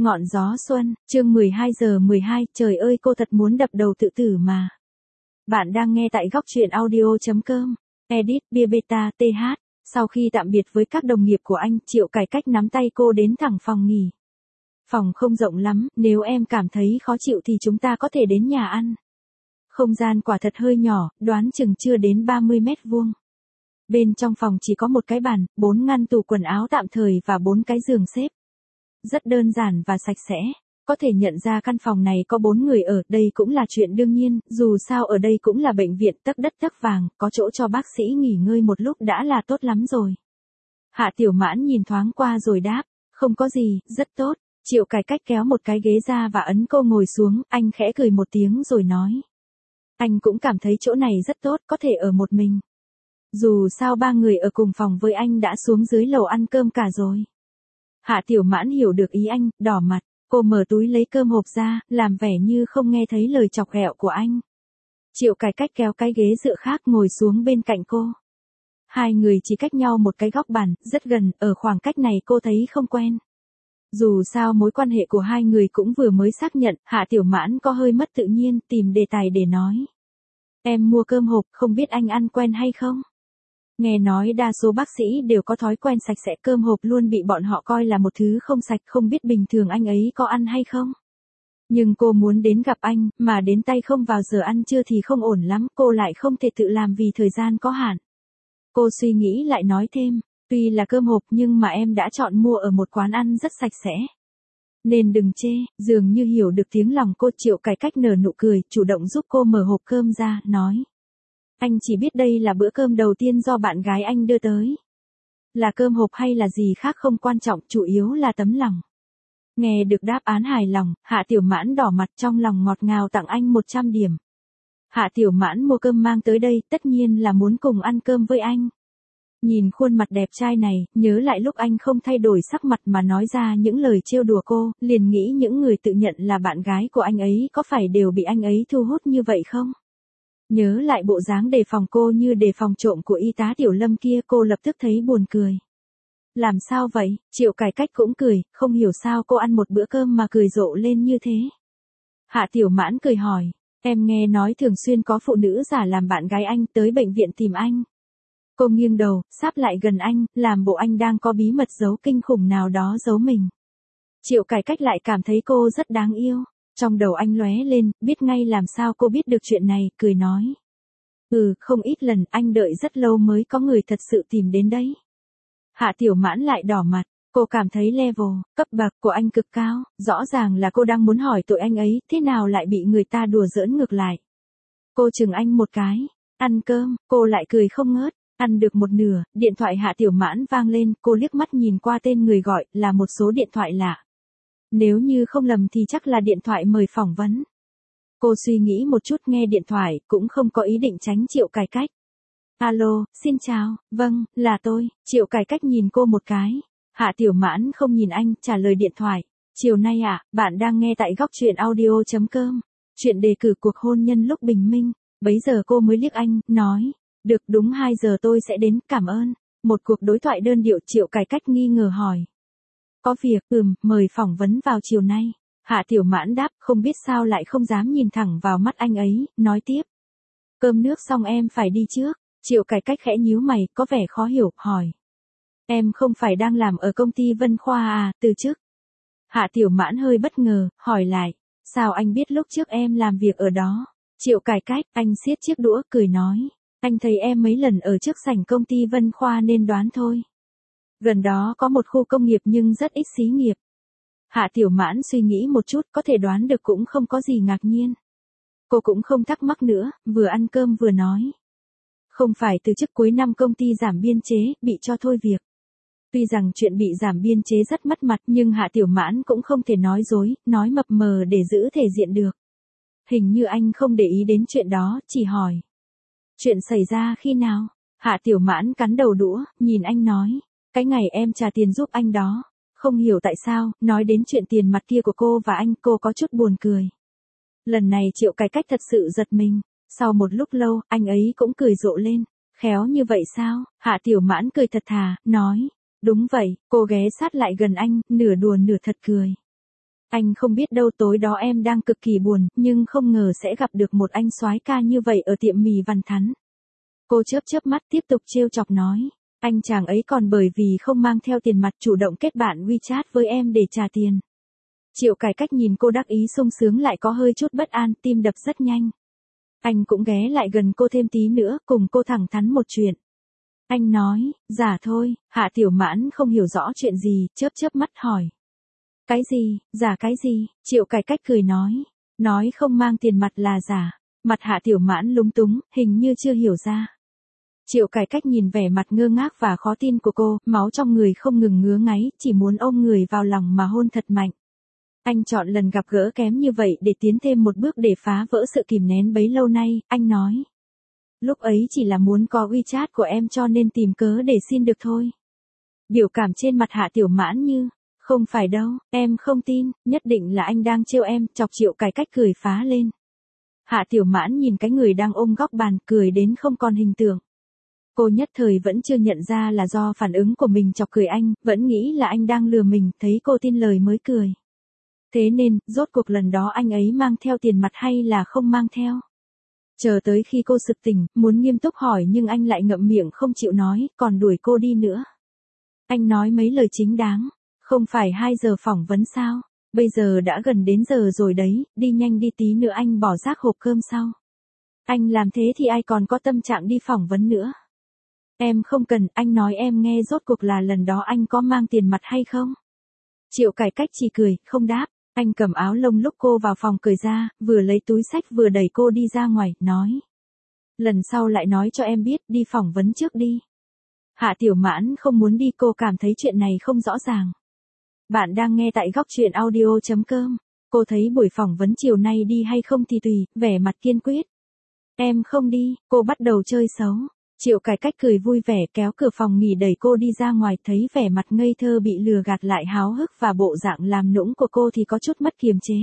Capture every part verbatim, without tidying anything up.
Ngọn gió xuân, chương mười hai giờ mười hai, trời ơi cô thật muốn đập đầu tự tử mà. Bạn đang nghe tại góc truyện audio chấm com, edit Bia Beta tê hát. Sau khi tạm biệt với các đồng nghiệp của anh, Triệu Cải Cách nắm tay cô đến thẳng phòng nghỉ. Phòng không rộng lắm, nếu em cảm thấy khó chịu thì chúng ta có thể đến nhà ăn. Không gian quả thật hơi nhỏ, đoán chừng chưa đến ba mươi mét vuông. Bên trong phòng chỉ có một cái bàn, bốn ngăn tủ quần áo tạm thời và bốn cái giường xếp. Rất đơn giản và sạch sẽ. Có thể nhận ra căn phòng này có bốn người ở, đây cũng là chuyện đương nhiên, dù sao ở đây cũng là bệnh viện tấc đất tấc vàng, có chỗ cho bác sĩ nghỉ ngơi một lúc đã là tốt lắm rồi. Hạ Tiểu Mãn nhìn thoáng qua rồi đáp, không có gì, rất tốt. Triệu Cải Cách kéo một cái ghế ra và ấn cô ngồi xuống, anh khẽ cười một tiếng rồi nói. Anh cũng cảm thấy chỗ này rất tốt, có thể ở một mình. Dù sao ba người ở cùng phòng với anh đã xuống dưới lầu ăn cơm cả rồi. Hạ Tiểu Mãn hiểu được ý anh, đỏ mặt, cô mở túi lấy cơm hộp ra, làm vẻ như không nghe thấy lời chọc ghẹo của anh. Triệu Cải Cách kéo cái ghế dựa khác ngồi xuống bên cạnh cô. Hai người chỉ cách nhau một cái góc bàn, rất gần, ở khoảng cách này cô thấy không quen. Dù sao mối quan hệ của hai người cũng vừa mới xác nhận, Hạ Tiểu Mãn có hơi mất tự nhiên, tìm đề tài để nói. Em mua cơm hộp, không biết anh ăn quen hay không? Nghe nói đa số bác sĩ đều có thói quen sạch sẽ, cơm hộp luôn bị bọn họ coi là một thứ không sạch, không biết bình thường anh ấy có ăn hay không. Nhưng cô muốn đến gặp anh, mà đến tay không vào giờ ăn trưa thì không ổn lắm, cô lại không thể tự làm vì thời gian có hạn. Cô suy nghĩ lại nói thêm, tuy là cơm hộp nhưng mà em đã chọn mua ở một quán ăn rất sạch sẽ. Nên đừng chê, dường như hiểu được tiếng lòng cô. Triệu Cải Cách nở nụ cười, chủ động giúp cô mở hộp cơm ra, nói. Anh chỉ biết đây là bữa cơm đầu tiên do bạn gái anh đưa tới. Là cơm hộp hay là gì khác không quan trọng, chủ yếu là tấm lòng. Nghe được đáp án hài lòng, Hạ Tiểu Mãn đỏ mặt, trong lòng ngọt ngào tặng anh một trăm điểm. Hạ Tiểu Mãn mua cơm mang tới đây, tất nhiên là muốn cùng ăn cơm với anh. Nhìn khuôn mặt đẹp trai này, nhớ lại lúc anh không thay đổi sắc mặt mà nói ra những lời trêu đùa cô, liền nghĩ những người tự nhận là bạn gái của anh ấy có phải đều bị anh ấy thu hút như vậy không? Nhớ lại bộ dáng đề phòng cô như đề phòng trộm của y tá Tiểu Lâm kia, cô lập tức thấy buồn cười. Làm sao vậy? Triệu Cải Cách cũng cười, không hiểu sao cô ăn một bữa cơm mà cười rộ lên như thế. Hạ Tiểu Mãn cười hỏi, em nghe nói thường xuyên có phụ nữ giả làm bạn gái anh tới bệnh viện tìm anh. Cô nghiêng đầu, sáp lại gần anh, làm bộ anh đang có bí mật giấu kinh khủng nào đó giấu mình. Triệu Cải Cách lại cảm thấy cô rất đáng yêu. Trong đầu anh lóe lên, biết ngay làm sao cô biết được chuyện này, cười nói. Ừ, không ít lần, anh đợi rất lâu mới có người thật sự tìm đến đấy. Hạ Tiểu Mãn lại đỏ mặt, cô cảm thấy level, cấp bậc của anh cực cao, rõ ràng là cô đang muốn hỏi tội anh ấy, thế nào lại bị người ta đùa giỡn ngược lại. Cô chừng anh một cái, ăn cơm, cô lại cười không ngớt, ăn được một nửa, điện thoại Hạ Tiểu Mãn vang lên, cô liếc mắt nhìn qua tên người gọi, là một số điện thoại lạ. Nếu như không lầm thì chắc là điện thoại mời phỏng vấn. Cô suy nghĩ một chút nghe điện thoại, cũng không có ý định tránh Triệu Cải Cách. Alo, xin chào, vâng, là tôi. Triệu Cải Cách nhìn cô một cái. Hạ Tiểu Mãn không nhìn anh, trả lời điện thoại. Chiều nay à, bạn đang nghe tại góc truyện audio chấm com. Chuyện đề cử cuộc hôn nhân lúc bình minh. Bấy giờ cô mới liếc anh, nói. Được, đúng hai giờ tôi sẽ đến, cảm ơn. Một cuộc đối thoại đơn điệu. Triệu Cải Cách nghi ngờ hỏi. Có việc, ừm, mời phỏng vấn vào chiều nay. Hạ Tiểu Mãn đáp, không biết sao lại không dám nhìn thẳng vào mắt anh ấy, nói tiếp. Cơm nước xong em phải đi trước. Triệu Cải Cách khẽ nhíu mày, có vẻ khó hiểu, hỏi. Em không phải đang làm ở công ty Vân Khoa à, từ chức. Hạ Tiểu Mãn hơi bất ngờ, hỏi lại. Sao anh biết lúc trước em làm việc ở đó? Triệu Cải Cách, anh siết chiếc đũa, cười nói. Anh thấy em mấy lần ở trước sảnh công ty Vân Khoa nên đoán thôi. Gần đó có một khu công nghiệp nhưng rất ít xí nghiệp. Hạ Tiểu Mãn suy nghĩ một chút, có thể đoán được cũng không có gì ngạc nhiên. Cô cũng không thắc mắc nữa, vừa ăn cơm vừa nói. Không phải từ chức cuối năm công ty giảm biên chế, bị cho thôi việc. Tuy rằng chuyện bị giảm biên chế rất mất mặt nhưng Hạ Tiểu Mãn cũng không thể nói dối, nói mập mờ để giữ thể diện được. Hình như anh không để ý đến chuyện đó, chỉ hỏi. Chuyện xảy ra khi nào? Hạ Tiểu Mãn cắn đầu đũa, nhìn anh nói. Cái ngày em trả tiền giúp anh đó. Không hiểu tại sao, nói đến chuyện tiền mặt kia của cô và anh, cô có chút buồn cười. Lần này Triệu Cải Cách thật sự giật mình. Sau một lúc lâu, anh ấy cũng cười rộ lên. Khéo như vậy sao? Hạ Tiểu Mãn cười thật thà, nói. Đúng vậy, cô ghé sát lại gần anh, nửa đùa nửa thật cười. Anh không biết đâu, tối đó em đang cực kỳ buồn, nhưng không ngờ sẽ gặp được một anh soái ca như vậy ở tiệm mì Văn Thắn. Cô chớp chớp mắt tiếp tục trêu chọc nói. Anh chàng ấy còn bởi vì không mang theo tiền mặt chủ động kết bạn WeChat với em để trả tiền. Triệu Cải Cách nhìn cô đắc ý sung sướng lại có hơi chút bất an, tim đập rất nhanh. Anh cũng ghé lại gần cô thêm tí nữa, cùng cô thẳng thắn một chuyện. Anh nói, dạ thôi. Hạ Tiểu Mãn không hiểu rõ chuyện gì, chớp chớp mắt hỏi. Cái gì, giả cái gì? Triệu Cải Cách cười nói. Nói không mang tiền mặt là giả. Mặt Hạ Tiểu Mãn lúng túng, hình như chưa hiểu ra. Triệu Cải Cách nhìn vẻ mặt ngơ ngác và khó tin của cô, máu trong người không ngừng ngứa ngáy, chỉ muốn ôm người vào lòng mà hôn thật mạnh. Anh chọn lần gặp gỡ kém như vậy để tiến thêm một bước để phá vỡ sự kìm nén bấy lâu nay, anh nói. Lúc ấy chỉ là muốn có WeChat của em cho nên tìm cớ để xin được thôi. Biểu cảm trên mặt Hạ Tiểu Mãn như, không phải đâu, em không tin, nhất định là anh đang trêu em, chọc Triệu Cải Cách cười phá lên. Hạ Tiểu Mãn nhìn cái người đang ôm góc bàn, cười đến không còn hình tượng. Cô nhất thời vẫn chưa nhận ra là do phản ứng của mình chọc cười anh, vẫn nghĩ là anh đang lừa mình, thấy cô tin lời mới cười. Thế nên, rốt cuộc lần đó anh ấy mang theo tiền mặt hay là không mang theo? Chờ tới khi cô sực tỉnh, muốn nghiêm túc hỏi nhưng anh lại ngậm miệng không chịu nói, còn đuổi cô đi nữa. Anh nói mấy lời chính đáng, không phải hai giờ phỏng vấn sao? Bây giờ đã gần đến giờ rồi đấy, đi nhanh đi tí nữa anh bỏ rác hộp cơm sau. Anh làm thế thì ai còn có tâm trạng đi phỏng vấn nữa. Em không cần, anh nói em nghe rốt cuộc là lần đó anh có mang tiền mặt hay không? Triệu Cải Cách chỉ cười, không đáp. Anh cầm áo lông lúc cô vào phòng cởi ra, vừa lấy túi xách vừa đẩy cô đi ra ngoài, nói. Lần sau lại nói cho em biết, đi phỏng vấn trước đi. Hạ Tiểu Mãn không muốn đi, cô cảm thấy chuyện này không rõ ràng. Bạn đang nghe tại góc truyện audio chấm com. Cô thấy buổi phỏng vấn chiều nay đi hay không thì tùy, vẻ mặt kiên quyết. Em không đi, cô bắt đầu chơi xấu. Triệu Cải Cách cười vui vẻ kéo cửa phòng nghỉ đẩy cô đi ra ngoài, thấy vẻ mặt ngây thơ bị lừa gạt lại háo hức và bộ dạng làm nũng của cô thì có chút mất kiềm chế.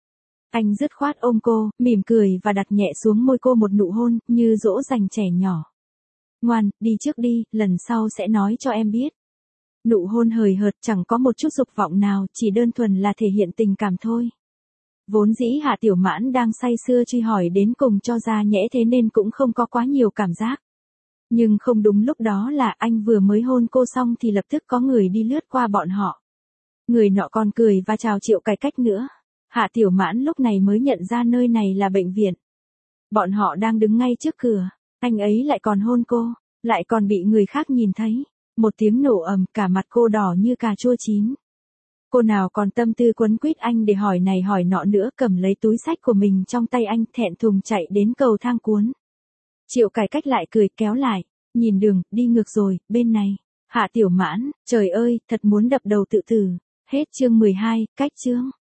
Anh dứt khoát ôm cô, mỉm cười và đặt nhẹ xuống môi cô một nụ hôn, như dỗ dành trẻ nhỏ. Ngoan, đi trước đi, lần sau sẽ nói cho em biết. Nụ hôn hời hợt chẳng có một chút dục vọng nào, chỉ đơn thuần là thể hiện tình cảm thôi. Vốn dĩ Hạ Tiểu Mãn đang say sưa truy hỏi đến cùng cho ra nhẽ thế nên cũng không có quá nhiều cảm giác. Nhưng không đúng lúc đó là anh vừa mới hôn cô xong thì lập tức có người đi lướt qua bọn họ. Người nọ còn cười và chào Triệu Cải Cách nữa. Hạ Tiểu Mãn lúc này mới nhận ra nơi này là bệnh viện. Bọn họ đang đứng ngay trước cửa, anh ấy lại còn hôn cô, lại còn bị người khác nhìn thấy. Một tiếng nổ ầm, cả mặt cô đỏ như cà chua chín. Cô nào còn tâm tư quấn quýt anh để hỏi này hỏi nọ nữa, cầm lấy túi xách của mình trong tay anh, thẹn thùng chạy đến cầu thang cuốn. Triệu Cải Cách lại cười kéo lại, nhìn đường, đi ngược rồi, bên này. Hạ Tiểu Mãn, trời ơi, thật muốn đập đầu tự tử. Hết chương mười hai, cách chương.